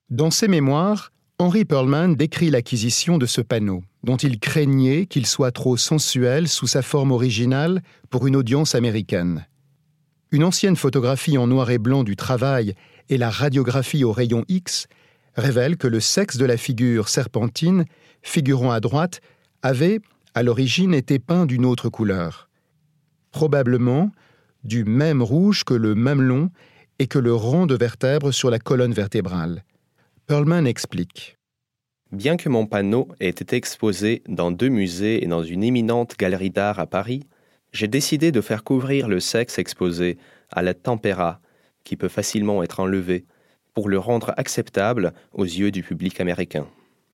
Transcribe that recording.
Dans ses mémoires, Henry Perlman décrit l'acquisition de ce panneau, dont il craignait qu'il soit trop sensuel sous sa forme originale pour une audience américaine. Une ancienne photographie en noir et blanc du travail et la radiographie au rayon X révèlent que le sexe de la figure serpentine, figurant à droite, avait, à l'origine, été peint d'une autre couleur. Probablement du même rouge que le mamelon et que le rang de vertèbres sur la colonne vertébrale. Perlman explique. Bien que mon panneau ait été exposé dans 2 musées et dans une éminente galerie d'art à Paris, j'ai décidé de faire couvrir le sexe exposé à la tempéra, qui peut facilement être enlevé, pour le rendre acceptable aux yeux du public américain.